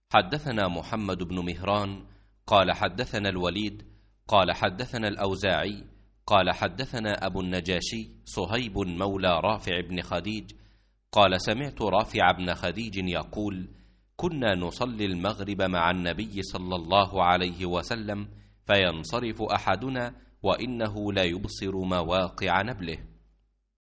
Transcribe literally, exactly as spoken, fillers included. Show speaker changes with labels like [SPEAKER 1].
[SPEAKER 1] حدثنا محمد بن مهران قال حدثنا الوليد قال حدثنا الأوزاعي قال حدثنا أبو النجاشي صهيب مولى رافع بن خديج قال سمعت رافع بن خديج يقول: كنا نصلي المغرب مع النبي صلى الله عليه وسلم فينصرف أحدنا وإنه لا يبصر مواقع نبله.